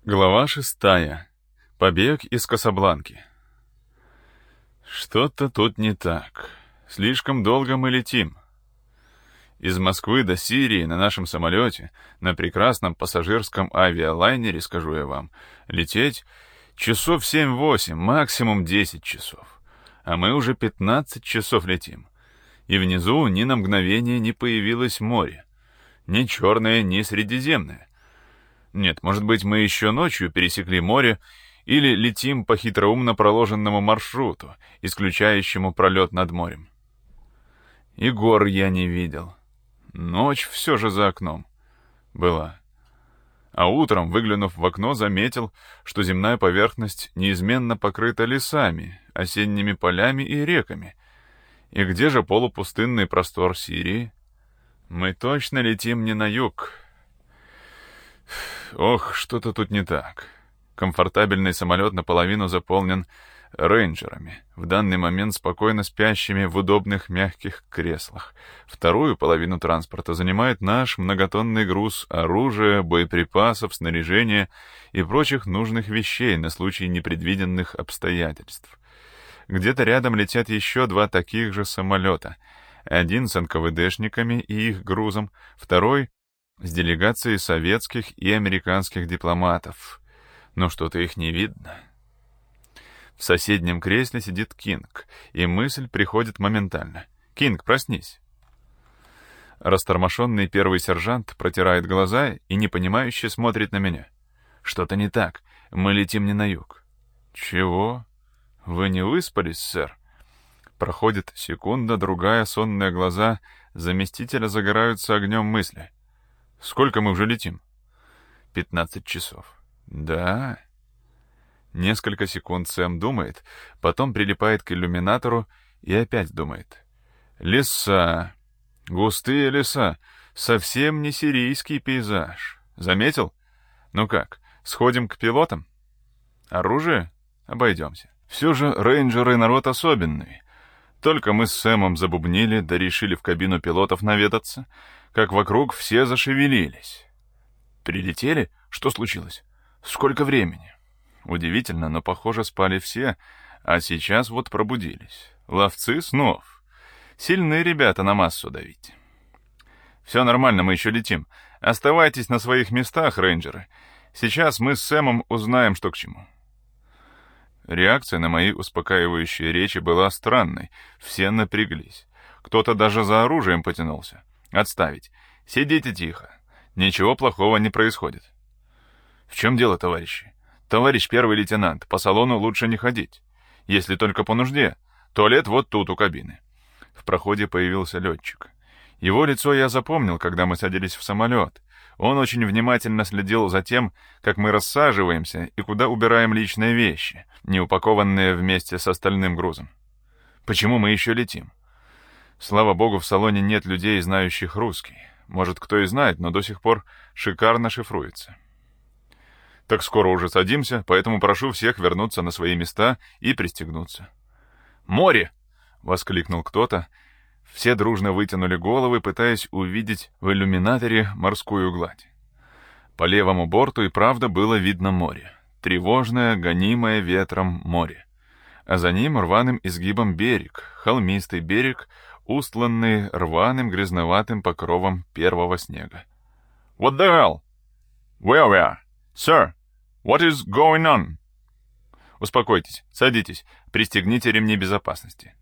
Глава 6. Побег из Касабланки. Что-то тут не так. Слишком долго мы летим. Из Москвы до Сирии на нашем самолете, на прекрасном пассажирском авиалайнере, скажу я вам, лететь часов 7-8, максимум 10 часов. А мы уже 15 часов летим. И внизу ни на мгновение не появилось море. Ни черное, ни средиземное. Нет, может быть, мы еще ночью пересекли море или летим по хитроумно проложенному маршруту, исключающему пролет над морем. И гор я не видел. Ночь все же за окном была. А утром, выглянув в окно, заметил, что земная поверхность неизменно покрыта лесами, осенними полями и реками. И где же полупустынный простор Сирии? Мы точно летим не на юг. Ох, что-то тут не так. Комфортабельный самолет наполовину заполнен рейнджерами, в данный момент спокойно спящими в удобных мягких креслах. Вторую половину транспорта занимает наш многотонный груз оружия, боеприпасов, снаряжения и прочих нужных вещей на случай непредвиденных обстоятельств. Где-то рядом летят еще два таких же самолета. Один с НКВДшниками и их грузом, второй с делегацией советских и американских дипломатов. Но что-то их не видно. В соседнем кресле сидит Кинг, и мысль приходит моментально. «Кинг, проснись!» Растормошенный первый сержант протирает глаза и непонимающе смотрит на меня. «Что-то не так. Мы летим не на юг». «Чего? Вы не выспались, сэр?» Проходит секунда, другая, сонные глаза заместителя загораются огнем мысли. «Сколько мы уже летим?» 15 часов. «Да?» Несколько секунд Сэм думает, потом прилипает к иллюминатору и опять думает. «Леса. Густые леса. Совсем не сирийский пейзаж. Заметил? Ну как, сходим к пилотам? Оружие? Обойдемся. Все же рейнджеры народ особенный. Только мы с Сэмом забубнили, да решили в кабину пилотов наведаться, как вокруг все зашевелились. Прилетели? Что случилось? Сколько времени? Удивительно, но, похоже, спали все, а сейчас вот пробудились. Ловцы снов. Сильные ребята на массу давить. Все нормально, мы еще летим. Оставайтесь на своих местах, рейнджеры. Сейчас мы с Сэмом узнаем, что к чему. Реакция на мои успокаивающие речи была странной. Все напряглись. Кто-то даже за оружием потянулся. «Отставить. Сидите тихо. Ничего плохого не происходит». «В чем дело, товарищи? Товарищ первый лейтенант, по салону лучше не ходить. Если только по нужде. Туалет вот тут, у кабины». В проходе появился летчик. Его лицо я запомнил, когда мы садились в самолет. Он очень внимательно следил за тем, как мы рассаживаемся и куда убираем личные вещи, не упакованные вместе с остальным грузом. Почему мы еще летим? Слава богу, в салоне нет людей, знающих русский. Может, кто и знает, но до сих пор шикарно шифруется. Так скоро уже садимся, поэтому прошу всех вернуться на свои места и пристегнуться. «Море!» — воскликнул кто-то. Все дружно вытянули головы, пытаясь увидеть в иллюминаторе морскую гладь. По левому борту и правда было видно море. Тревожное, гонимое ветром море. А за ним рваным изгибом берег, холмистый берег, устланный рваным грязноватым покровом первого снега. «What the hell? Where we are? Sir, what is going on?» «Успокойтесь, садитесь, пристегните ремни безопасности».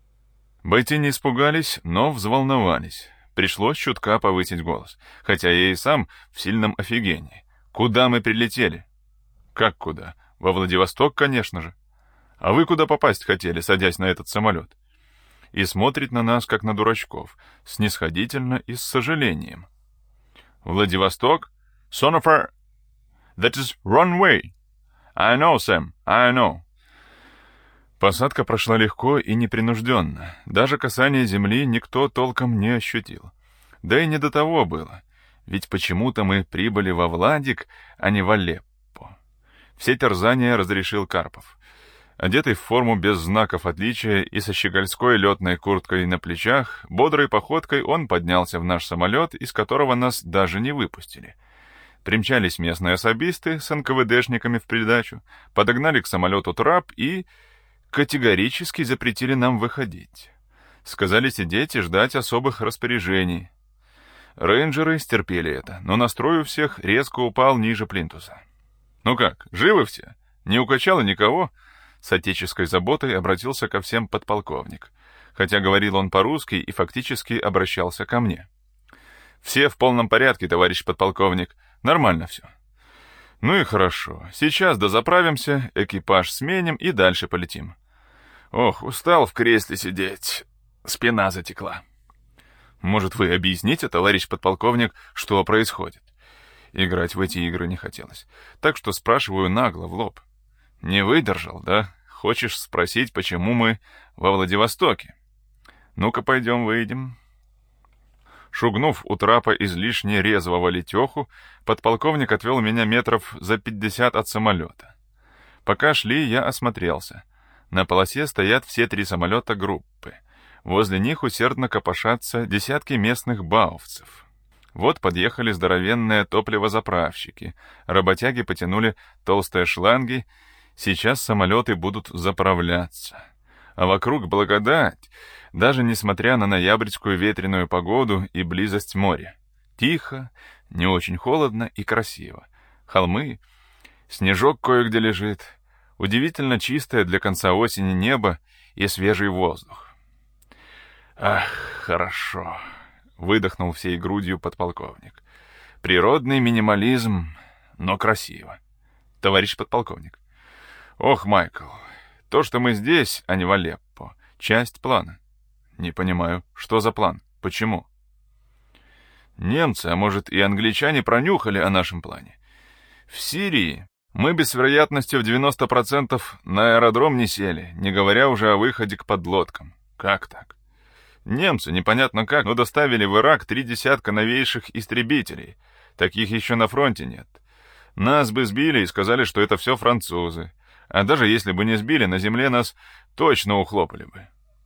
Бойцы не испугались, но взволновались. Пришлось чутка повысить голос, хотя я и сам в сильном офигении. «Куда мы прилетели?» «Как куда? Во Владивосток, конечно же. А вы куда попасть хотели, садясь на этот самолет?» И смотрит на нас, как на дурачков, снисходительно и с сожалением. «Владивосток? Son of a... That is runway. I know, Sam, I know». Посадка прошла легко и непринужденно. Даже касание земли никто толком не ощутил. Да и не до того было. Ведь почему-то мы прибыли во Владик, а не в Алеппо. Все терзания разрешил Карпов. Одетый в форму без знаков отличия и со щегольской летной курткой на плечах, бодрой походкой он поднялся в наш самолет, из которого нас даже не выпустили. Примчались местные особисты с НКВДшниками в придачу, подогнали к самолету трап и категорически запретили нам выходить. Сказали сидеть и ждать особых распоряжений. Рейнджеры стерпели это, но настрой у всех резко упал ниже плинтуса. «Ну как, живы все? Не укачало никого?» С отеческой заботой обратился ко всем подполковник, хотя говорил он по-русски и фактически обращался ко мне. «Все в полном порядке, товарищ подполковник. Нормально все». «Ну и хорошо. Сейчас дозаправимся, экипаж сменим и дальше полетим». «Ох, устал в кресле сидеть. Спина затекла». «Может, вы объясните, товарищ подполковник, что происходит?» Играть в эти игры не хотелось, так что спрашиваю нагло, в лоб. «Не выдержал, да? Хочешь спросить, почему мы во Владивостоке? Ну-ка, пойдем выйдем». Шугнув у трапа излишне резвого летеху, подполковник отвел меня метров за 50 от самолета. Пока шли, я осмотрелся. На полосе стоят все 3 самолета группы. Возле них усердно копошатся десятки местных баовцев. Вот подъехали здоровенные топливозаправщики. Работяги потянули толстые шланги. Сейчас самолеты будут заправляться. А вокруг благодать, даже несмотря на ноябрьскую ветреную погоду и близость моря. Тихо, не очень холодно и красиво. Холмы, снежок кое-где лежит. Удивительно чистое для конца осени небо и свежий воздух. «Ах, хорошо», — выдохнул всей грудью подполковник. «Природный минимализм, но красиво. Товарищ подполковник». «Ох, Майкл, то, что мы здесь, а не в Алеппо, часть плана». «Не понимаю, что за план? Почему?» «Немцы, а может и англичане пронюхали о нашем плане. В Сирии мы бы с вероятностью в 90% на аэродром не сели, не говоря уже о выходе к подлодкам. Как так? Немцы, непонятно как, но доставили в Ирак 3 десятка новейших истребителей. Таких еще на фронте нет. Нас бы сбили и сказали, что это все французы. А даже если бы не сбили, на земле нас точно ухлопали бы».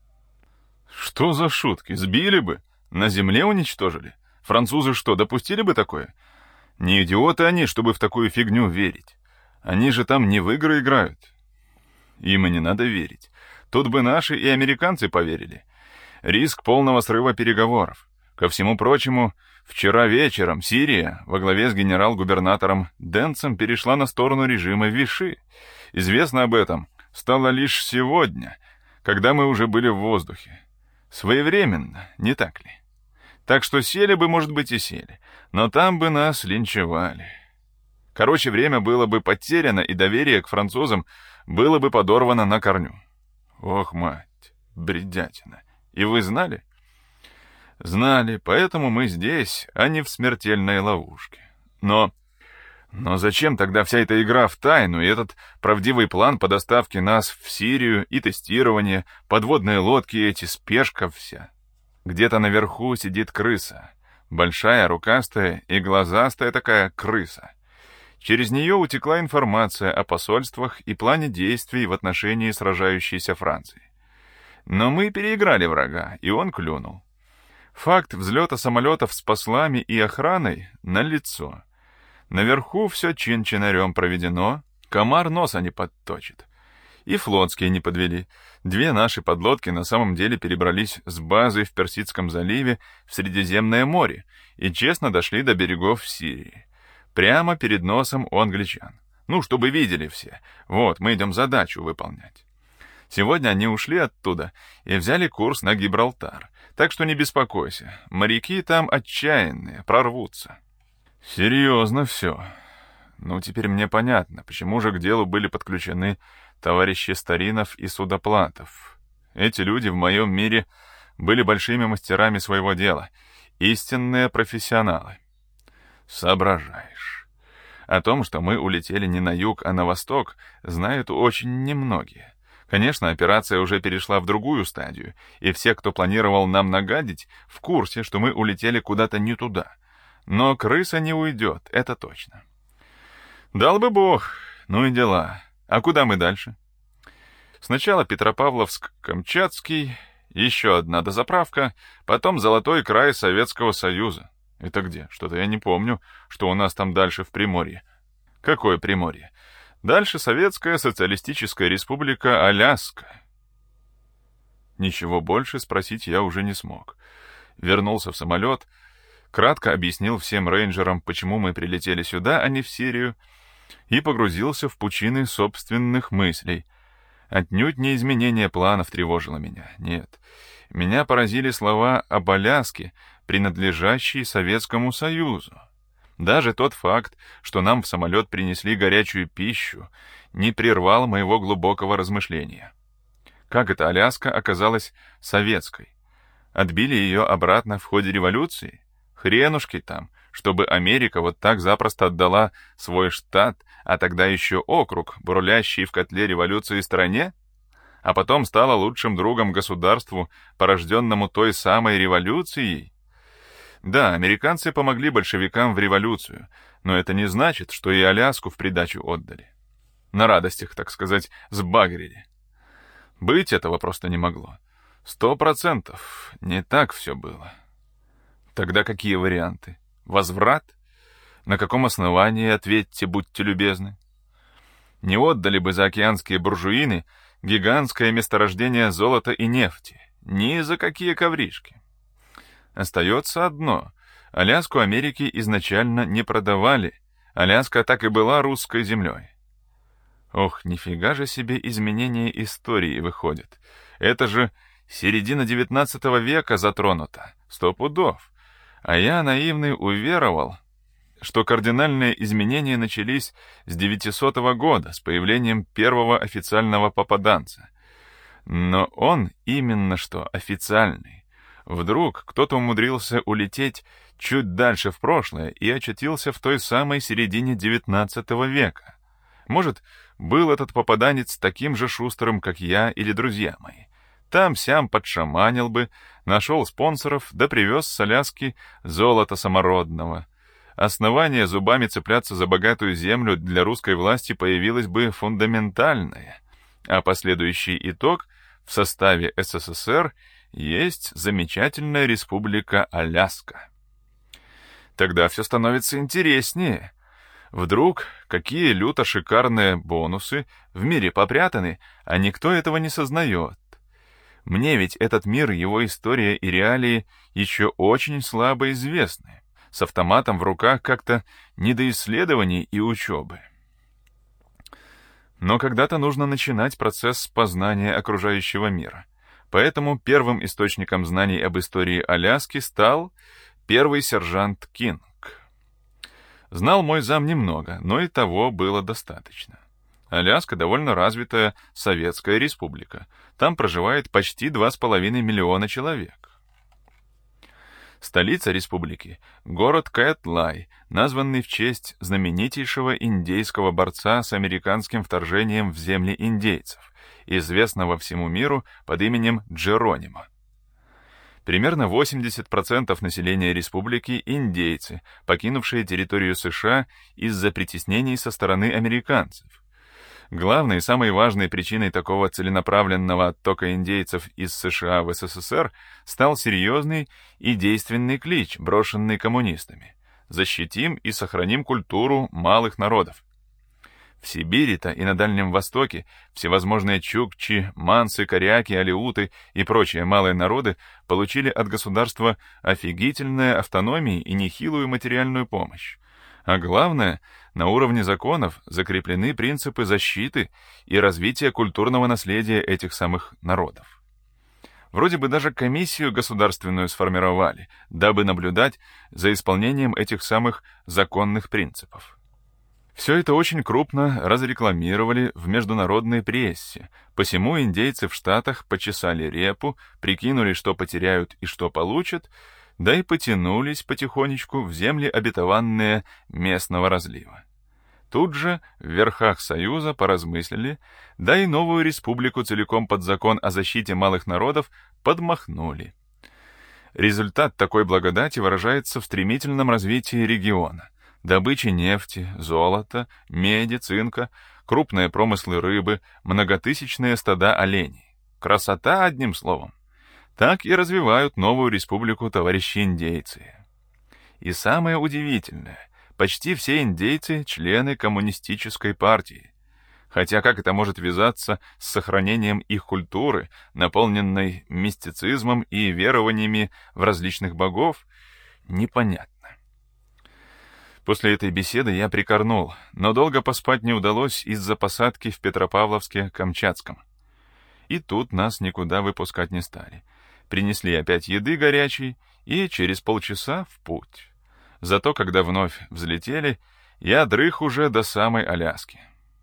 «Что за шутки? Сбили бы? На земле уничтожили? Французы что, допустили бы такое? Не идиоты они, чтобы в такую фигню верить. Они же там не в игры играют». «Им и не надо верить. Тут бы наши и американцы поверили. Риск полного срыва переговоров. Ко всему прочему, вчера вечером Сирия во главе с генерал-губернатором Денцем перешла на сторону режима Виши. Известно об этом стало лишь сегодня, когда мы уже были в воздухе. Своевременно, не так ли? Так что сели бы, может быть, и сели, но там бы нас линчевали. Короче, время было бы потеряно, и доверие к французам было бы подорвано на корню». «Ох, мать, бредятина. И вы знали?» «Знали, поэтому мы здесь, а не в смертельной ловушке. Но зачем тогда вся эта игра в тайну и этот правдивый план по доставке нас в Сирию и тестирование, подводные лодки эти, спешка вся? Где-то наверху сидит крыса. Большая, рукастая и глазастая такая крыса. Через нее утекла информация о посольствах и плане действий в отношении сражающейся Франции. Но мы переиграли врага, и он клюнул. Факт взлета самолетов с послами и охраной налицо. Наверху все чин-чинарем проведено, комар носа не подточит. И флотские не подвели. 2 наши подлодки на самом деле перебрались с базы в Персидском заливе в Средиземное море и честно дошли до берегов Сирии. Прямо перед носом у англичан. Ну, чтобы видели все. Вот, мы идем задачу выполнять. Сегодня они ушли оттуда и взяли курс на Гибралтар. Так что не беспокойся, моряки там отчаянные, прорвутся». «Серьезно все. Ну, теперь мне понятно, почему же к делу были подключены товарищи Старинов и Судоплатов. Эти люди в моем мире были большими мастерами своего дела, истинные профессионалы». «Соображаешь. О том, что мы улетели не на юг, а на восток, знают очень немногие. Конечно, операция уже перешла в другую стадию, и все, кто планировал нам нагадить, в курсе, что мы улетели куда-то не туда. Но крыса не уйдет, это точно». «Дал бы бог. Ну и дела. А куда мы дальше?» «Сначала Петропавловск-Камчатский, еще одна дозаправка, потом золотой край Советского Союза. Это где? Что-то я не помню, что у нас там дальше в Приморье. Какое Приморье? Дальше Советская Социалистическая Республика Аляска. Ничего больше спросить я уже не смог. Вернулся в самолет, кратко объяснил всем рейнджерам, почему мы прилетели сюда, а не в Сирию, и погрузился в пучины собственных мыслей. Отнюдь не изменение планов тревожило меня, нет. Меня поразили слова об Аляске, принадлежащей Советскому Союзу. Даже тот факт, что нам в самолет принесли горячую пищу, не прервал моего глубокого размышления. Как это Аляска оказалась советской? Отбили ее обратно в ходе революции? Хренушки там, чтобы Америка вот так запросто отдала свой штат, а тогда еще округ, бурлящий в котле революции стране? А потом стала лучшим другом государству, порожденному той самой революцией? Да, американцы помогли большевикам в революцию, но это не значит, что и Аляску в придачу отдали. На радостях, так сказать, сбагрили. Быть этого просто не могло. 100% не так все было. Тогда какие варианты? Возврат? На каком основании, ответьте, будьте любезны? Не отдали бы заокеанские буржуины гигантское месторождение золота и нефти. Ни за какие ковришки. Остается одно. Аляску Америки изначально не продавали. Аляска так и была русской землей. Ох, нифига же себе изменение истории выходит. Это же середина 19 века затронута. 100 пудов. А я, наивный, уверовал, что кардинальные изменения начались с 900 года, с появлением первого официального попаданца. Но он именно что официальный. Вдруг кто-то умудрился улететь чуть дальше в прошлое и очутился в той самой середине 19 века. Может, был этот попаданец таким же шустрым, как я или друзья мои. Там-сям подшаманил бы, нашел спонсоров, да привез с Аляски золото самородного. Основание зубами цепляться за богатую землю для русской власти появилось бы фундаментальное, а последующий итог в составе СССР есть замечательная республика Аляска. Тогда все становится интереснее. Вдруг какие люто шикарные бонусы в мире попрятаны, а никто этого не сознает. Мне ведь этот мир, его история и реалии еще очень слабо известны. С автоматом в руках как-то не до исследований и учебы. Но когда-то нужно начинать процесс познания окружающего мира. Поэтому первым источником знаний об истории Аляски стал первый сержант Кинг. Знал мой зам немного, но и того было достаточно. Аляска довольно развитая советская республика. Там проживает почти 2,5 миллиона человек. Столица республики — город Каатлай, названный в честь знаменитейшего индейского борца с американским вторжением в земли индейцев, известного всему миру под именем Джеронимо. Примерно 80% населения республики — индейцы, покинувшие территорию США из-за притеснений со стороны американцев. Главной и самой важной причиной такого целенаправленного оттока индейцев из США в СССР стал серьезный и действенный клич, брошенный коммунистами: «Защитим и сохраним культуру малых народов». В Сибири-то и на Дальнем Востоке всевозможные чукчи, мансы, коряки, алеуты и прочие малые народы получили от государства офигительные автономии и нехилую материальную помощь. А главное, на уровне законов закреплены принципы защиты и развития культурного наследия этих самых народов. Вроде бы даже комиссию государственную сформировали, дабы наблюдать за исполнением этих самых законных принципов. Все это очень крупно разрекламировали в международной прессе, посему индейцы в Штатах почесали репу, прикинули, что потеряют и что получат, да и потянулись потихонечку в земли, обетованные местного разлива. Тут же в верхах Союза поразмыслили, да и новую республику целиком под закон о защите малых народов подмахнули. Результат такой благодати выражается в стремительном развитии региона. Добыче нефти, золота, меди, цинка, крупные промыслы рыбы, многотысячные стада оленей. Красота, одним словом. Так и развивают новую республику товарищи индейцы. И самое удивительное, почти все индейцы — члены коммунистической партии. Хотя как это может вязаться с сохранением их культуры, наполненной мистицизмом и верованиями в различных богов, непонятно. После этой беседы я прикорнул, но долго поспать не удалось из-за посадки в Петропавловске-Камчатском. И тут нас никуда выпускать не стали. Принесли опять еды горячей, и через полчаса в путь. Зато когда вновь взлетели, я дрых уже до самой Аляски.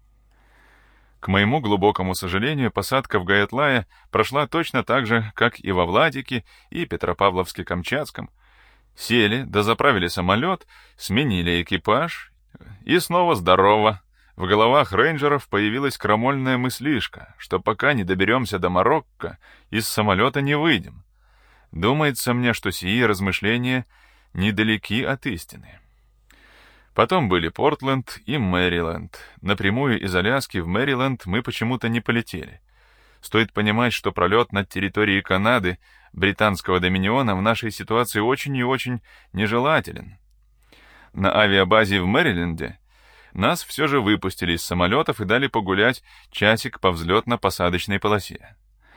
К моему глубокому сожалению, посадка в Гаятлае прошла точно так же, как и во Владике и Петропавловске-Камчатском. Сели, дозаправили самолет, сменили экипаж, и снова здорово. В головах рейнджеров появилась крамольная мыслишка, что пока не доберемся до Марокко, из самолета не выйдем. Думается мне, что сии размышления недалеки от истины. Потом были Портленд и Мэриленд. Напрямую из Аляски в Мэриленд мы почему-то не полетели. Стоит понимать, что пролет над территорией Канады, британского доминиона, в нашей ситуации очень и очень нежелателен. На авиабазе в Мэриленде нас все же выпустили из самолетов и дали погулять часик по взлетно-посадочной полосе.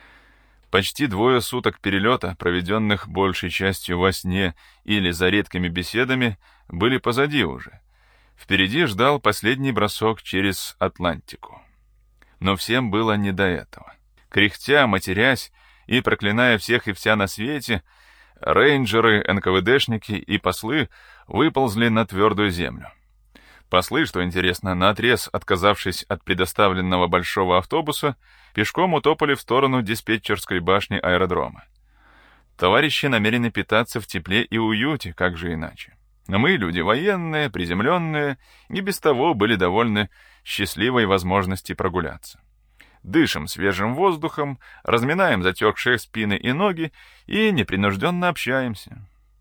Почти 2 суток перелета, проведенных большей частью во сне или за редкими беседами, были позади уже. Впереди ждал последний бросок через Атлантику. Но всем было не до этого. Кряхтя, матерясь и проклиная всех и вся на свете, рейнджеры, НКВДшники и послы выползли на твердую землю. Послы, что интересно, наотрез отказавшись от предоставленного большого автобуса, пешком утопали в сторону диспетчерской башни аэродрома. Товарищи намерены питаться в тепле и уюте, как же иначе. Но мы, люди военные, приземленные, и без того были довольны счастливой возможности прогуляться. Дышим свежим воздухом, разминаем затекшие спины и ноги и непринужденно общаемся.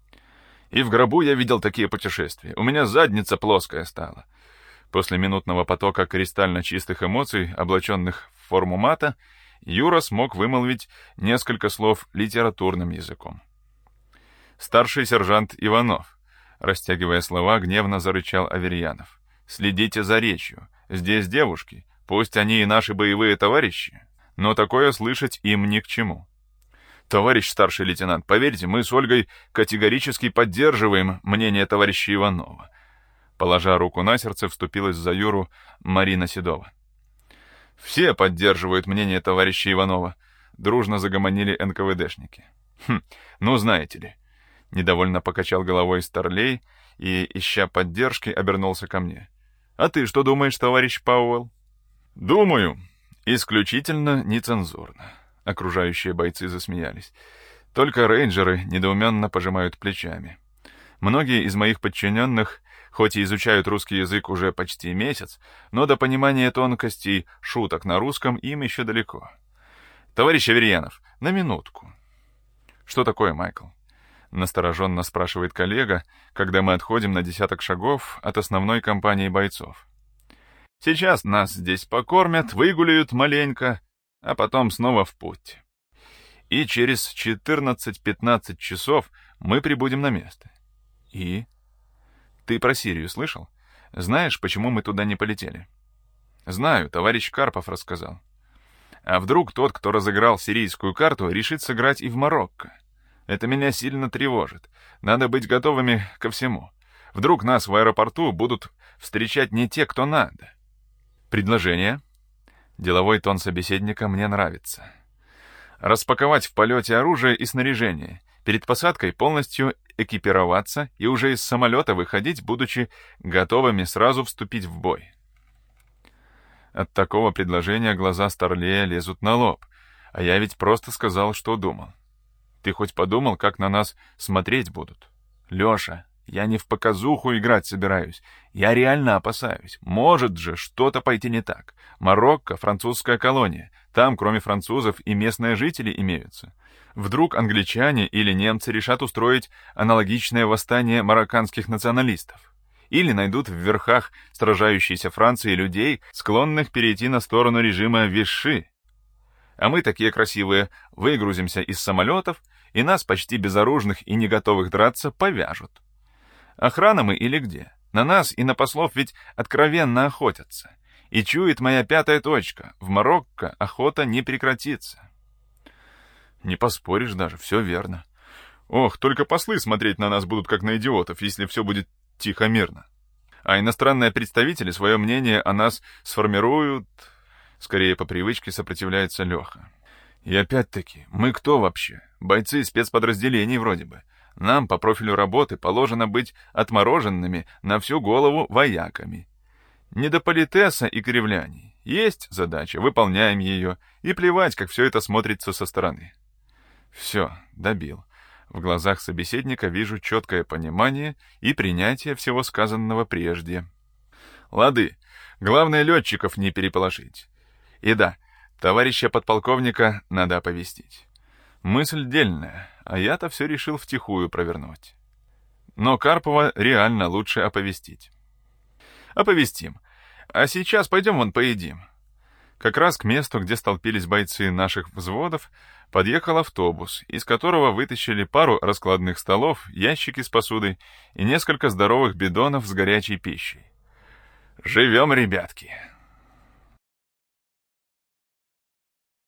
И в гробу я видел такие путешествия. У меня задница плоская стала. После минутного потока кристально чистых эмоций, облаченных в форму мата, Юра смог вымолвить несколько слов литературным языком. Старший сержант Иванов, растягивая слова, гневно зарычал Аверьянов. «Следите за речью. Здесь девушки. Пусть они и наши боевые товарищи, но такое слышать им ни к чему. Товарищ старший лейтенант, поверьте, мы с Ольгой категорически поддерживаем мнение товарища Иванова». Положа руку на сердце, вступилась за Юру Марина Седова. «Все поддерживают мнение товарища Иванова», — дружно загомонили НКВДшники. «Ну, знаете ли». Недовольно покачал головой Старлей и, ища поддержки, обернулся ко мне. «А ты что думаешь, товарищ Пауэлл?» «Думаю. Исключительно нецензурно». Окружающие бойцы засмеялись. Только рейнджеры недоуменно пожимают плечами. Многие из моих подчиненных, хоть и изучают русский язык уже почти месяц, но до понимания тонкостей шуток на русском им еще далеко. «Товарищ Аверьянов, на минутку». «Что такое, Майкл?» Настороженно спрашивает коллега, когда мы отходим на 10 шагов от основной компании бойцов. «Сейчас нас здесь покормят, выгуляют маленько, а потом снова в путь. И через 14-15 часов мы прибудем на место». «И?» «Ты про Сирию слышал? Знаешь, почему мы туда не полетели?» «Знаю, товарищ Карпов рассказал. А вдруг тот, кто разыграл сирийскую карту, решит сыграть и в Марокко? Это меня сильно тревожит. Надо быть готовыми ко всему. Вдруг нас в аэропорту будут встречать не те, кто надо». «Предложение?» Деловой тон собеседника мне нравится. «Распаковать в полете оружие и снаряжение, перед посадкой полностью экипироваться и уже из самолета выходить, будучи готовыми сразу вступить в бой». От такого предложения глаза Старлея лезут на лоб, а я ведь просто сказал, что думал. Ты хоть подумал, как на нас смотреть будут? Леша, я не в показуху играть собираюсь. Я реально опасаюсь. Может же что-то пойти не так. Марокко — французская колония. Там, кроме французов, и местные жители имеются. Вдруг англичане или немцы решат устроить аналогичное восстание марокканских националистов. Или найдут в верхах сражающейся Франции людей, склонных перейти на сторону режима Виши. А мы, такие красивые, выгрузимся из самолетов, и нас, почти безоружных и не готовых драться, повяжут. Охрана мы или где? На нас и на послов ведь откровенно охотятся. И чует моя пятая точка. В Марокко охота не прекратится. Не поспоришь даже, все верно. Ох, только послы смотреть на нас будут как на идиотов, если все будет тихо-мирно. А иностранные представители свое мнение о нас сформируют... Скорее по привычке сопротивляется Леха. И опять-таки, мы кто вообще? Бойцы спецподразделений вроде бы. Нам по профилю работы положено быть отмороженными на всю голову вояками. Не до политеса и кривляний. Есть задача, выполняем ее, и плевать, как все это смотрится со стороны. Все, добил. В глазах собеседника вижу четкое понимание и принятие всего сказанного прежде. Лады, главное летчиков не переполошить. И да, товарища подполковника надо оповестить. Мысль дельная, а я-то все решил втихую провернуть. Но Карпова реально лучше оповестить. Оповестим. А сейчас пойдем вон поедим. Как раз к месту, где столпились бойцы наших взводов, подъехал автобус, из которого вытащили пару раскладных столов, ящики с посудой и несколько здоровых бидонов с горячей пищей. «Живем, ребятки!»